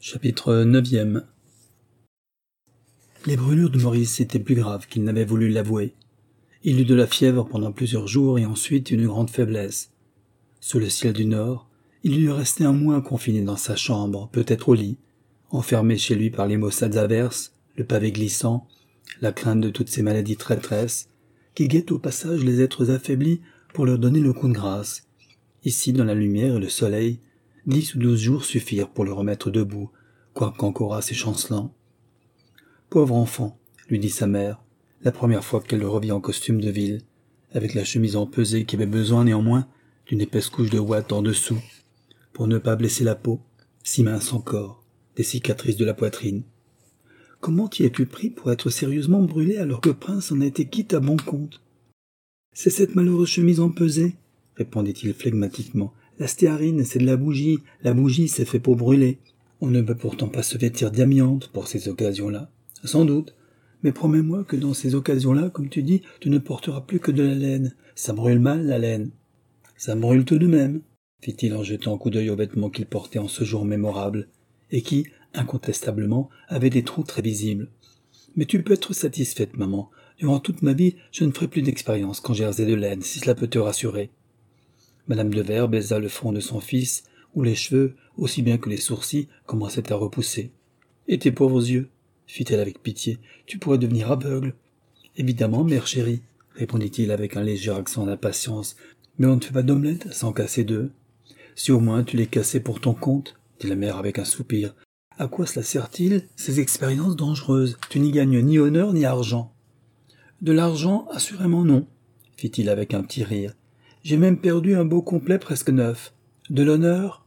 Chapitre 9. Les brûlures de Maurice étaient plus graves qu'il n'avait voulu l'avouer. Il eut de la fièvre pendant plusieurs jours et ensuite une grande faiblesse. Sous le ciel du Nord, il lui restait un mois confiné dans sa chambre, peut-être au lit, enfermé chez lui par les maussades averses, le pavé glissant, la crainte de toutes ces maladies traîtresses, qui guettent au passage les êtres affaiblis pour leur donner le coup de grâce. Ici, dans la lumière et le soleil, 10 ou 12 jours suffirent pour le remettre debout, quoiqu'encore assez chancelant. « Pauvre enfant !» lui dit sa mère, la première fois qu'elle le revit en costume de ville, avec la chemise empesée qui avait besoin néanmoins d'une épaisse couche de ouate en dessous, pour ne pas blesser la peau, si mince encore, des cicatrices de la poitrine. « Comment t'y es-tu pris pour être sérieusement brûlé alors que Prince en a été quitte à bon compte ?»« C'est cette malheureuse chemise empesée, » répondit-il flegmatiquement. « La stéarine, c'est de la bougie c'est fait pour brûler. On ne peut pourtant pas se vêtir d'amiante pour ces occasions-là. Sans doute, mais promets-moi que dans ces occasions-là, comme tu dis, tu ne porteras plus que de la laine. Ça brûle mal, la laine. »« Ça brûle tout de même, » fit-il en jetant un coup d'œil aux vêtements qu'il portait en ce jour mémorable, et qui, incontestablement, avaient des trous très visibles. « Mais tu peux être satisfaite, maman. Durant toute ma vie, je ne ferai plus d'expérience quand jersey de laine, si cela peut te rassurer. » Madame de Vere baisa le front de son fils, où les cheveux, aussi bien que les sourcils, commençaient à repousser. « Et tes pauvres yeux ?» fit-elle avec pitié. « Tu pourrais devenir aveugle. »« Évidemment, mère chérie, » répondit-il avec un léger accent d'impatience, « mais on ne fait pas d'omelette sans casser d'œufs. »« Si au moins tu les cassais pour ton compte, » dit la mère avec un soupir. « À quoi cela sert-il, ces expériences dangereuses? Tu n'y gagnes ni honneur ni argent. »« De l'argent, assurément non, » fit-il avec un petit rire. « J'ai même perdu un beau complet presque neuf. De l'honneur?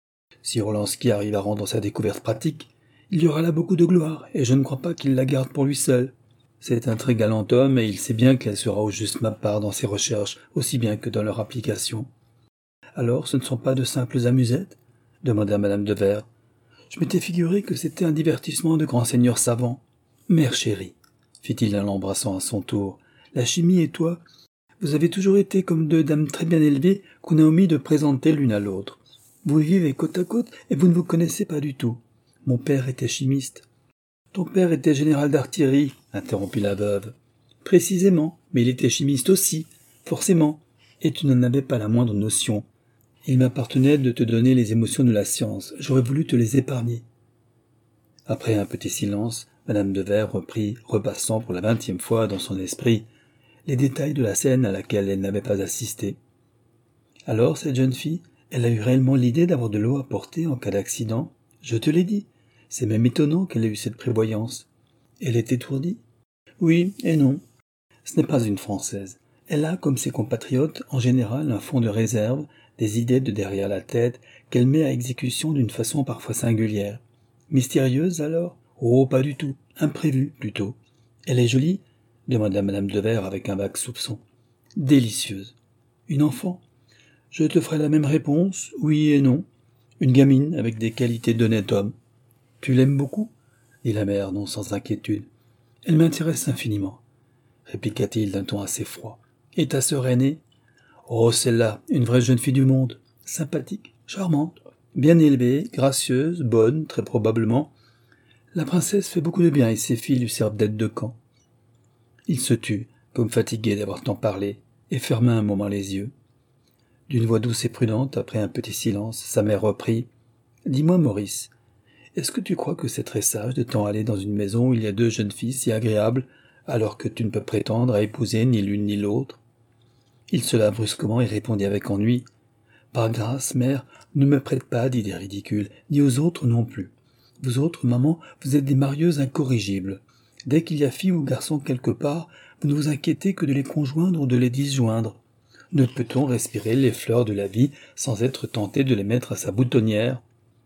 Si Orlansky arrive à rendre sa découverte pratique, il y aura là beaucoup de gloire, et je ne crois pas qu'il la garde pour lui seul. C'est un très galant homme, et il sait bien qu'elle sera au juste ma part dans ses recherches, aussi bien que dans leur application. »« Alors, ce ne sont pas de simples amusettes ?» demanda madame de Vere. « Je m'étais figuré que c'était un divertissement de grands seigneurs savants. »« Mère chérie, » fit-il en l'embrassant à son tour, « la chimie et toi, vous avez toujours été comme deux dames très bien élevées qu'on a omis de présenter l'une à l'autre. Vous vivez côte à côte et vous ne vous connaissez pas du tout. Mon père était chimiste. »« Ton père était général d'artillerie, » interrompit la veuve. « Précisément, mais il était chimiste aussi, forcément, et tu n'en avais pas la moindre notion. Il m'appartenait de te donner les émotions de la science, j'aurais voulu te les épargner. » Après un petit silence, madame de Vere reprit, repassant pour la 20e fois dans son esprit les détails de la scène à laquelle elle n'avait pas assisté. « Alors, cette jeune fille, elle a eu réellement l'idée d'avoir de l'eau à porter en cas d'accident? Je te l'ai dit. C'est même étonnant qu'elle ait eu cette prévoyance. Elle est étourdie? Oui et non. Ce n'est pas une Française. Elle a, comme ses compatriotes, en général un fond de réserve, des idées de derrière la tête qu'elle met à exécution d'une façon parfois singulière. Mystérieuse alors? Oh, pas du tout. Imprévue, plutôt. Elle est jolie? Demanda madame de Vere avec un vague soupçon. Délicieuse. Une enfant? Je te ferai la même réponse, oui et non. Une gamine avec des qualités d'honnête homme. Tu l'aimes beaucoup? Dit la mère, non sans inquiétude. Elle m'intéresse infiniment, répliqua-t-il d'un ton assez froid. Et ta sœur aînée? Oh, celle-là, une vraie jeune fille du monde, sympathique, charmante, bien élevée, gracieuse, bonne, très probablement. La princesse fait beaucoup de bien et ses filles lui servent d'aide de camp. Il se tut, comme fatigué d'avoir tant parlé, et ferma un moment les yeux. D'une voix douce et prudente, après un petit silence, sa mère reprit. « Dis-moi, Maurice, est-ce que tu crois que c'est très sage de t'en aller dans une maison où il y a deux jeunes filles si agréables, alors que tu ne peux prétendre à épouser ni l'une ni l'autre ?» Il se leva brusquement et répondit avec ennui. « Par grâce, mère, ne me prête pas d'idées ridicules, ni aux autres non plus. Vous autres, maman, vous êtes des marieuses incorrigibles. Dès qu'il y a fille ou garçon quelque part, vous ne vous inquiétez que de les conjoindre ou de les disjoindre. Ne peut-on respirer les fleurs de la vie sans être tenté de les mettre à sa boutonnière? »«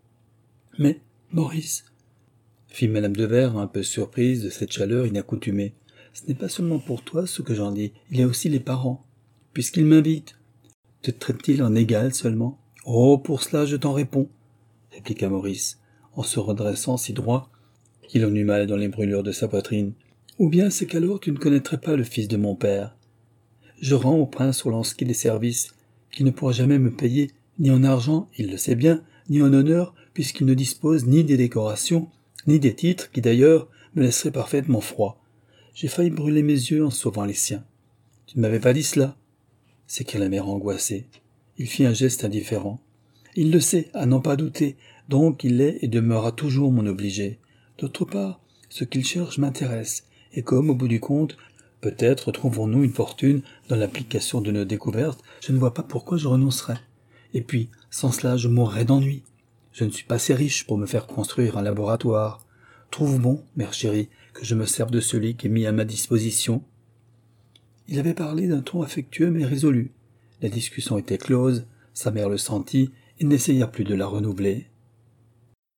Mais, Maurice, » fit madame de Vere, un peu surprise de cette chaleur inaccoutumée, « ce n'est pas seulement pour toi ce que j'en dis, il y a aussi les parents. Puisqu'ils m'invitent, te traitent-ils en égal seulement? »« Oh, pour cela je t'en réponds, » répliqua Maurice, en se redressant si droit qu'il en eut mal dans les brûlures de sa poitrine. « Ou bien c'est qu'alors tu ne connaîtrais pas le fils de mon père. Je rends au prince Orlansky des services qui ne pourra jamais me payer, ni en argent, il le sait bien, ni en honneur, puisqu'il ne dispose ni des décorations, ni des titres, qui d'ailleurs me laisseraient parfaitement froid. J'ai failli brûler mes yeux en sauvant les siens. « Tu ne m'avais pas dit cela ?» s'écria la mère angoissée. Il fit un geste indifférent. « Il le sait, à n'en pas douter, donc il est et demeurera toujours mon obligé. D'autre part, ce qu'il cherche m'intéresse, et comme, au bout du compte, peut-être trouvons-nous une fortune dans l'application de nos découvertes, je ne vois pas pourquoi je renoncerais. Et puis, sans cela, je mourrais d'ennui. Je ne suis pas assez riche pour me faire construire un laboratoire. Trouve bon, mère chérie, que je me serve de celui qui est mis à ma disposition. » Il avait parlé d'un ton affectueux mais résolu. La discussion était close, sa mère le sentit et n'essaya plus de la renouveler.